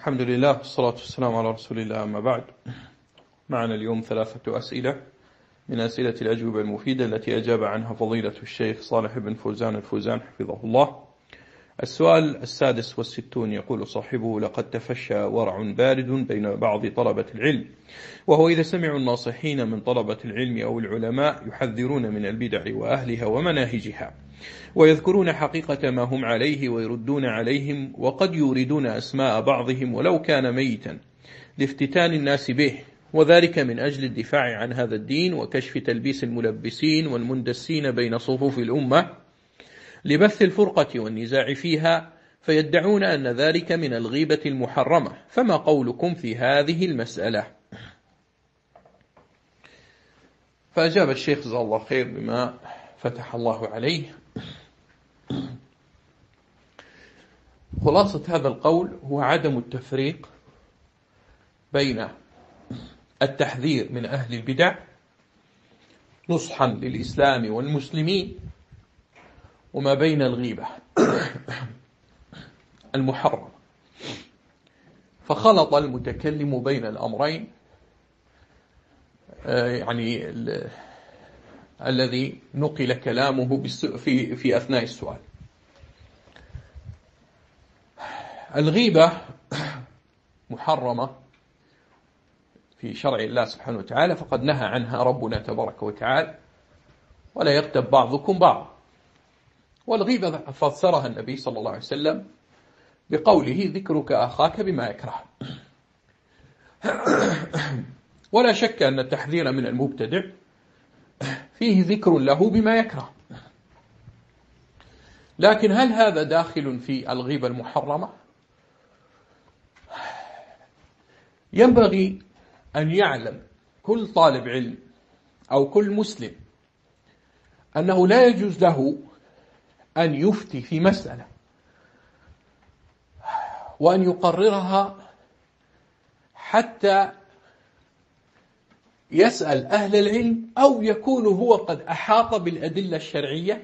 الحمد لله والصلاة والسلام على رسول الله، أما بعد. معنا اليوم 3 أسئلة من أسئلة الأجوبة المفيدة التي أجاب عنها فضيلة الشيخ صالح بن فوزان الفوزان حفظه الله. السؤال 66 يقول صاحبه: لقد تفشى ورع بارد بين بعض طلبة العلم، وهو إذا سمعوا الناصحين من طلبة العلم أو العلماء يحذرون من البدع وأهلها ومناهجها، ويذكرون حقيقة ما هم عليه ويردون عليهم، وقد يوردون أسماء بعضهم ولو كان ميتا لافتتان الناس به، وذلك من أجل الدفاع عن هذا الدين وكشف تلبيس الملبسين والمندسين بين صفوف الأمة لبث الفرقة والنزاع فيها، فيدعون أن ذلك من الغيبة المحرمة، فما قولكم في هذه المسألة؟ فأجاب الشيخ جزاه الله خير بما فتح الله عليه. خلاصة هذا القول هو عدم التفريق بين التحذير من أهل البدع نصحا للإسلام والمسلمين، وما بين الغيبة المحرمة. فخلط المتكلم بين الأمرين، يعني الذي نقل كلامه في أثناء السؤال. الغيبة محرمة في شرع الله سبحانه وتعالى، فقد نهى عنها ربنا تبارك وتعالى: ولا يغتب بعضكم بعض. والغيبة فسرها النبي صلى الله عليه وسلم بقوله: ذكرك أخاك بما يكره. ولا شك أن التحذير من المبتدع فيه ذكر له بما يكره، لكن هل هذا داخل في الغيبة المحرمة؟ ينبغي أن يعلم كل طالب علم أو كل مسلم أنه لا يجوز له أن يفتي في مسألة وأن يقررها حتى يسأل أهل العلم، أو يكون هو قد أحاط بالأدلة الشرعية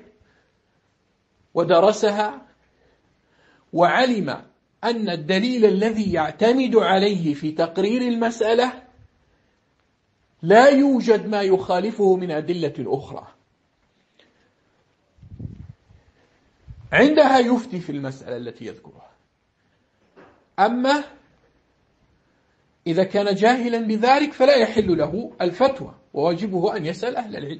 ودرسها وعلم أن الدليل الذي يعتمد عليه في تقرير المسألة لا يوجد ما يخالفه من أدلة أخرى، عندها يفتي في المسألة التي يذكرها. أما إذا كان جاهلا بذلك فلا يحل له الفتوى، وواجبه أن يسأل أهل العلم،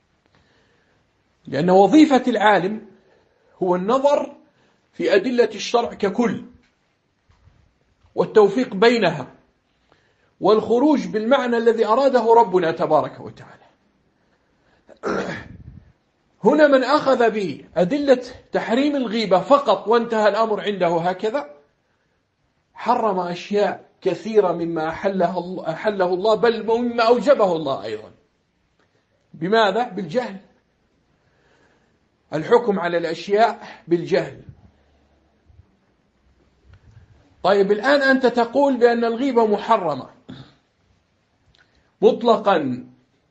لأن وظيفة العالم هو النظر في أدلة الشرع ككل والتوفيق بينها والخروج بالمعنى الذي أراده ربنا تبارك وتعالى. هنا من أخذ بأدلة تحريم الغيبة فقط وانتهى الأمر عنده هكذا، حرم أشياء كثيرة مما أحله الله، بل مما أوجبه الله أيضا. بماذا؟ بالجهل. الحكم على الأشياء بالجهل. طيب، الآن أنت تقول بأن الغيبة محرمة مطلقا.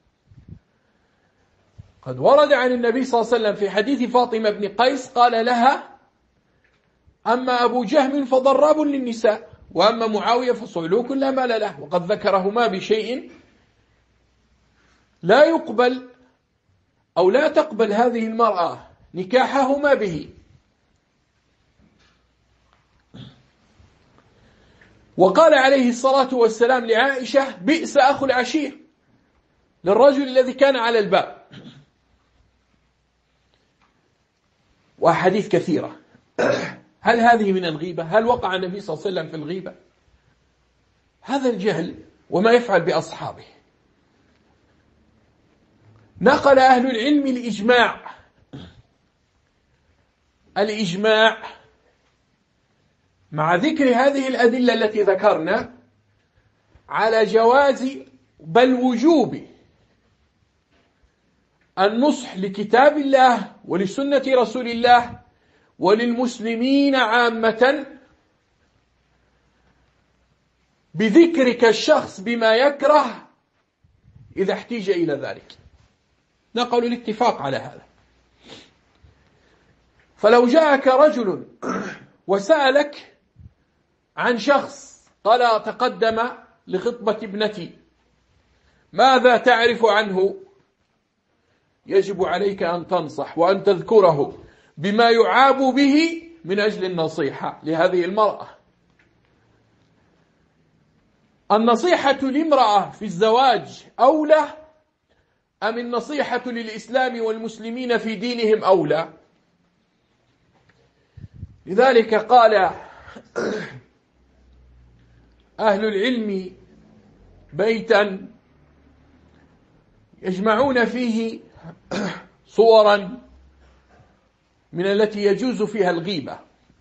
قد ورد عن النبي صلى الله عليه وسلم في حديث فاطمة بن قيس قال لها: أما أبو جهم فضراب للنساء، وأما معاوية فصعلوك لا مال له، وقد ذكرهما بشيء لا يقبل أو لا تقبل هذه المرأة نكاحهما به. وقال عليه الصلاة والسلام لعائشة: بئس أخو العشير، للرجل الذي كان على الباب. وأحاديث كثيرة. هل هذه من الغيبة؟ هل وقع النبي صلى الله عليه وسلم في الغيبة؟ هذا الجهل وما يفعل بأصحابه. نقل أهل العلم الإجماع مع ذكر هذه الأدلة التي ذكرنا على جواز بل وجوب النصح لكتاب الله ولسنة رسول الله وللمسلمين عامة بذكرك الشخص بما يكره إذا احتيج إلى ذلك. نقل الاتفاق على هذا. فلو جاءك رجل وسألك عن شخص قال تقدم لخطبة ابنتي، ماذا تعرف عنه؟ يجب عليك أن تنصح وأن تذكره بما يعاب به من أجل النصيحة لهذه المرأة. النصيحة لامرأة في الزواج أولى أم النصيحة للإسلام والمسلمين في دينهم أولى؟ لذلك قال أهل العلم بيتا يجمعون فيه صورا من التي يجوز فيها الغيبة،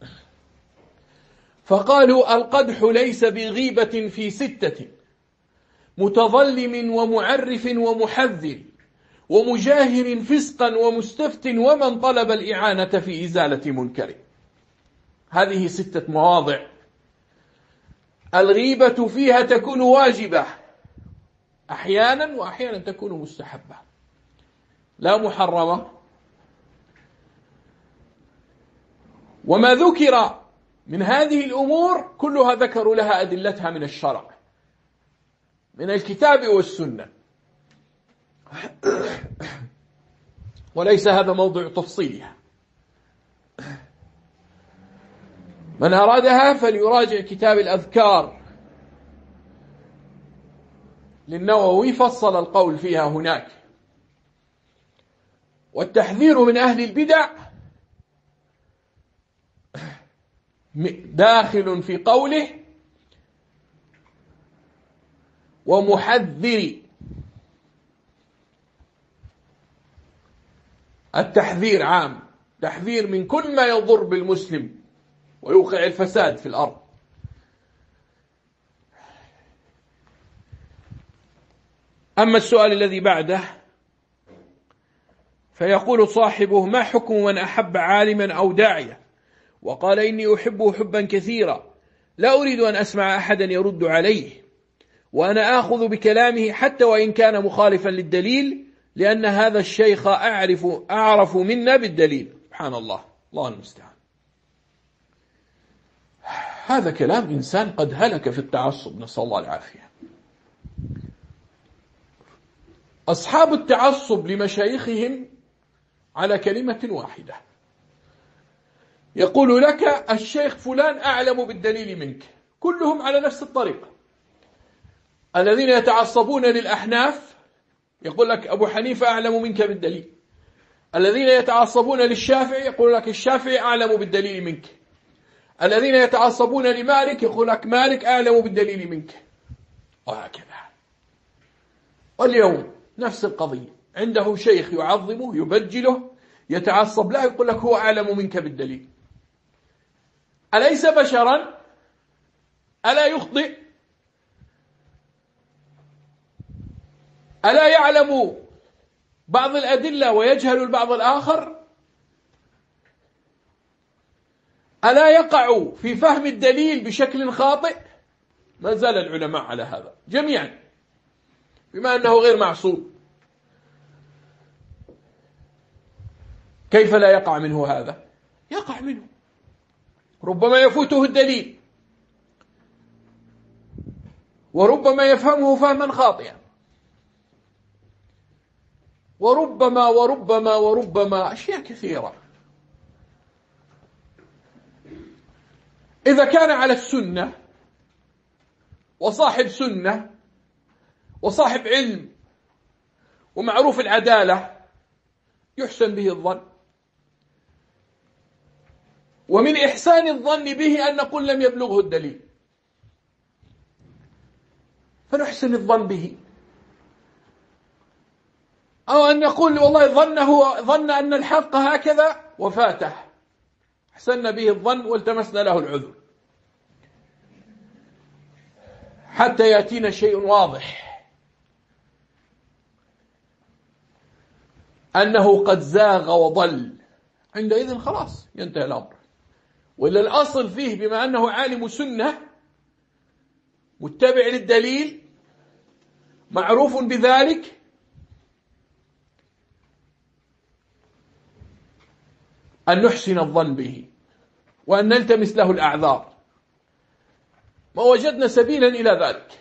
فقالوا القدح ليس بغيبة في 6: متظلم ومعرف ومحذر ومجاهر فسقا ومستفت ومن طلب الإعانة في إزالة منكر. هذه 6 مواضع الغيبة فيها تكون واجبة أحيانا، وأحيانا تكون مستحبة لا محرمة. وما ذكر من هذه الأمور كلها ذكروا لها أدلتها من الشرع، من الكتاب والسنة، وليس هذا موضوع تفصيلها. من أرادها فليراجع كتاب الأذكار للنووي، فصل القول فيها هناك. والتحذير من أهل البدع داخل في قوله ومحذر. التحذير عام، تحذير من كل ما يضر بالمسلم ويوقع الفساد في الأرض. أما السؤال الذي بعده فيقول صاحبه: ما حكم من أحب عالما أو داعية وقال إني أحبه حبا كثيرا، لا أريد أن أسمع أحدا يرد عليه، وأنا آخذ بكلامه حتى وإن كان مخالفا للدليل، لأن هذا الشيخ أعرف منا بالدليل. سبحان الله، الله المستعان. هذا كلام إنسان قد هلك في التعصب، نسأل الله العافية. أصحاب التعصب لمشايخهم على كلمة واحدة، يقول لك الشيخ فلان أعلم بالدليل منك، كلهم على نفس الطريقة. الذين يتعصبون للأحناف يقول لك أبو حنيفة أعلم منك بالدليل، الذين يتعصبون للشافعي يقول لك الشافعي أعلم بالدليل منك، الذين يتعصبون لمالك يقول لك مالك أعلم بالدليل منك، وهكذا. واليوم نفس القضية، عنده شيخ يعظمه يبجله يتعصب له، يقول لك هو أعلم منك بالدليل. أليس بشرا؟ ألا يخطئ؟ ألا يعلم بعض الأدلة ويجهل البعض الآخر؟ ألا يقع في فهم الدليل بشكل خاطئ؟ ما زال العلماء على هذا جميعا، بما أنه غير معصوم. كيف لا يقع منه هذا؟ يقع منه، ربما يفوته الدليل، وربما يفهمه فهما خاطئا، وربما أشياء كثيرة. إذا كان على السنة وصاحب سنة وصاحب علم ومعروف العدالة يحسن به الظن، ومن إحسان الظن به أن نقول لم يبلغه الدليل، فنحسن الظن به. أو أن نقول والله ظن أن الحق هكذا وفاته، حسن به الظن والتمسنا له العذر، حتى يأتينا شيء واضح أنه قد زاغ وضل، عندئذ خلاص ينتهي الأمر. وإلا الأصل فيه بما أنه عالم سنة متبع للدليل معروف بذلك، أن نحسن الظن به وأن نلتمس له الأعذار، ما وجدنا سبيلا إلى ذلك.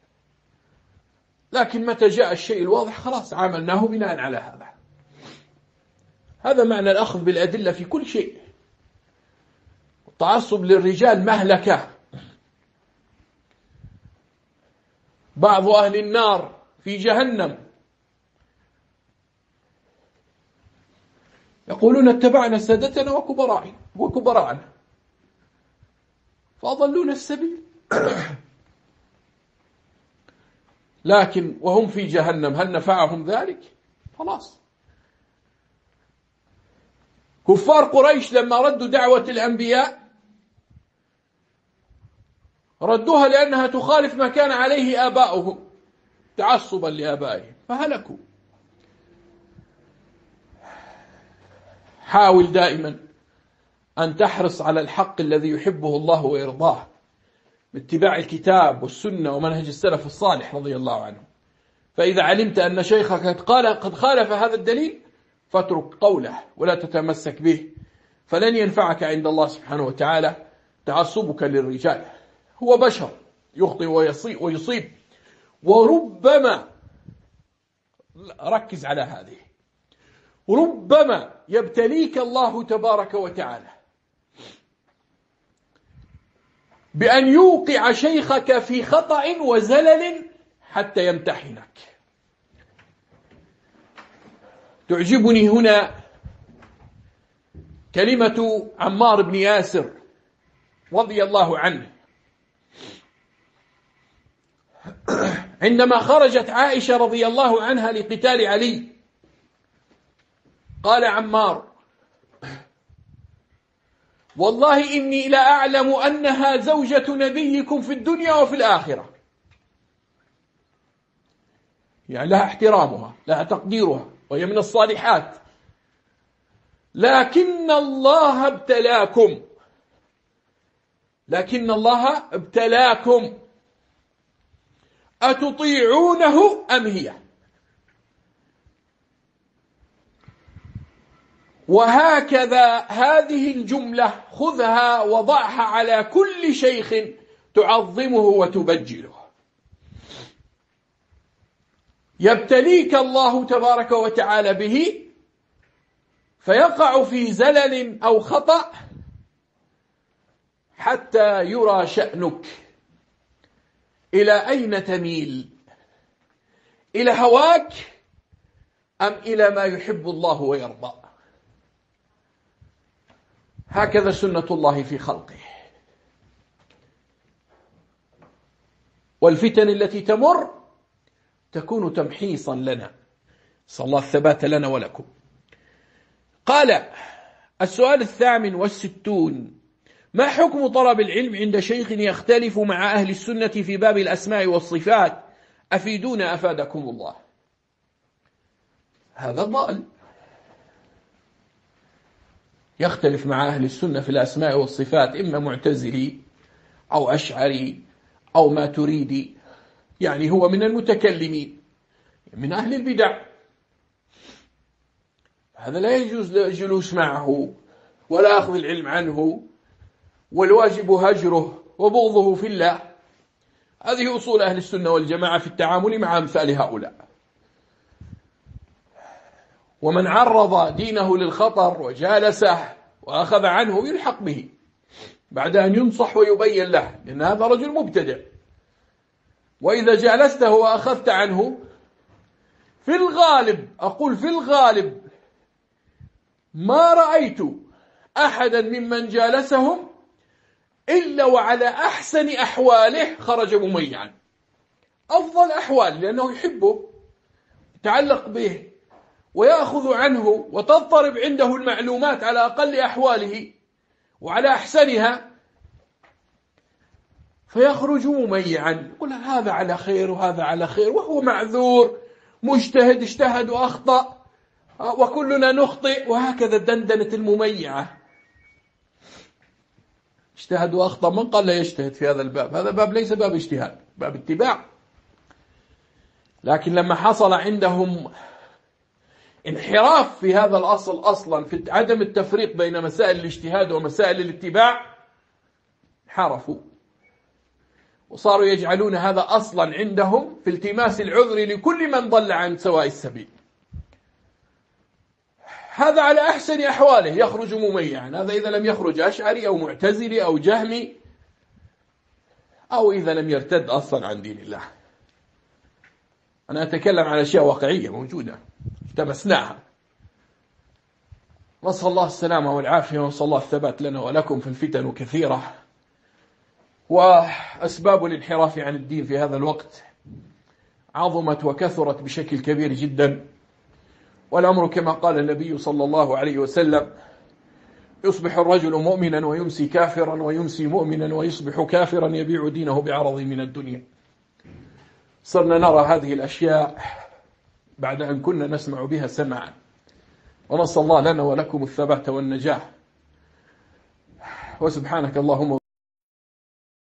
لكن متى جاء الشيء الواضح خلاص عاملناه بناء على هذا. هذا معنى الأخذ بالأدلة في كل شيء. التعصب للرجال مهلكة. بعض أهل النار في جهنم يقولون اتبعنا سادتنا وكبراءنا فأضلون السبيل. لكن وهم في جهنم هل نفعهم ذلك؟ خلاص. كفار قريش لما ردوا دعوة الأنبياء ردوها لأنها تخالف ما كان عليه آباؤهم تعصبا لآبائهم فهلكوا. حاول دائما أن تحرص على الحق الذي يحبه الله ويرضاه باتباع الكتاب والسنة ومنهج السلف الصالح رضي الله عنه. فإذا علمت أن شيخك قد خالف هذا الدليل فاترك قوله ولا تتمسك به، فلن ينفعك عند الله سبحانه وتعالى تعصبك للرجال. هو بشر يخطئ ويصيب، وربما، ركز على هذه، ربما يبتليك الله تبارك وتعالى بأن يوقع شيخك في خطأ وزلل حتى يمتحنك. تعجبني هنا كلمة عمار بن ياسر رضي الله عنه عندما خرجت عائشة رضي الله عنها لقتال علي. قال عمار: والله إني لا أعلم أنها زوجة نبيكم في الدنيا وفي الآخرة. يعني لها احترامها، لها تقديرها، وهي من الصالحات، لكن الله ابتلاكم أتطيعونه أم هي؟ وهكذا هذه الجملة خذها وضعها على كل شيخ تعظمه وتبجله. يبتليك الله تبارك وتعالى به فيقع في زلل أو خطأ حتى يرى شأنك. إلى أين تميل؟ إلى هواك أم إلى ما يحب الله ويرضى؟ هكذا سنة الله في خلقه. والفتن التي تمر تكون تمحيصا لنا، صلى الله الثبات لنا ولكم. قال: السؤال 68: ما حكم طلب العلم عند شيخ يختلف مع أهل السنة في باب الأسماء والصفات؟ أفيدونا أفادكم الله. هذا ضال، يختلف مع أهل السنة في الأسماء والصفات، إما معتزلي أو أشعري أو ماتريدي، يعني هو من المتكلمين من أهل البدع. هذا لا يجوز الجلوس معه ولا أخذ العلم عنه، والواجب هجره وبغضه في الله. هذه أصول أهل السنة والجماعة في التعامل مع أمثال هؤلاء. ومن عرض دينه للخطر وجالسه وأخذ عنه يلحق به بعد أن ينصح ويبين له، لأن هذا رجل مبتدع. وإذا جالسته وأخذت عنه، في الغالب، أقول في الغالب، ما رأيت أحدا ممن جالسهم إلا وعلى أحسن أحواله خرج مميعا، أفضل أحوال، لأنه يحبه، يتعلق به ويأخذ عنه، وتضطرب عنده المعلومات على أقل أحواله وعلى أحسنها، فيخرج مميعا، يقول هذا على خير وهذا على خير، وهو معذور، مجتهد، اجتهد وأخطأ، وكلنا نخطئ. وهكذا الدندنة المميعة، اجتهد وأخطأ. من قال لا يجتهد في هذا الباب؟ هذا باب ليس باب اجتهاد، باب اتباع. لكن لما حصل عندهم انحراف في هذا الأصل أصلا، في عدم التفريق بين مسائل الاجتهاد ومسائل الاتباع، انحرفوا. وصاروا يجعلون هذا أصلا عندهم في التماس العذر لكل من ضل عن سواء السبيل. هذا على أحسن أحواله يخرج مميعا، هذا إذا لم يخرج أشعري أو معتزلي أو جهمي، أو إذا لم يرتد أصلا عن دين الله. أنا أتكلم عن أشياء واقعية موجودة التمسناها. نسأل الله السلامة والعافية، ونسأل الله الثبات لنا ولكم. في الفتن كثيرة، وأسباب الانحراف عن الدين في هذا الوقت عظمت وكثرت بشكل كبير جدا، والأمر كما قال النبي صلى الله عليه وسلم: يصبح الرجل مؤمنا ويمسي كافرا، ويمسي مؤمنا ويصبح كافرا، يبيع دينه بعرض من الدنيا. صرنا نرى هذه الأشياء بعد أن كنا نسمع بها سمعا، ونسأل الله لنا ولكم الثبات والنجاح. وسبحانك اللهم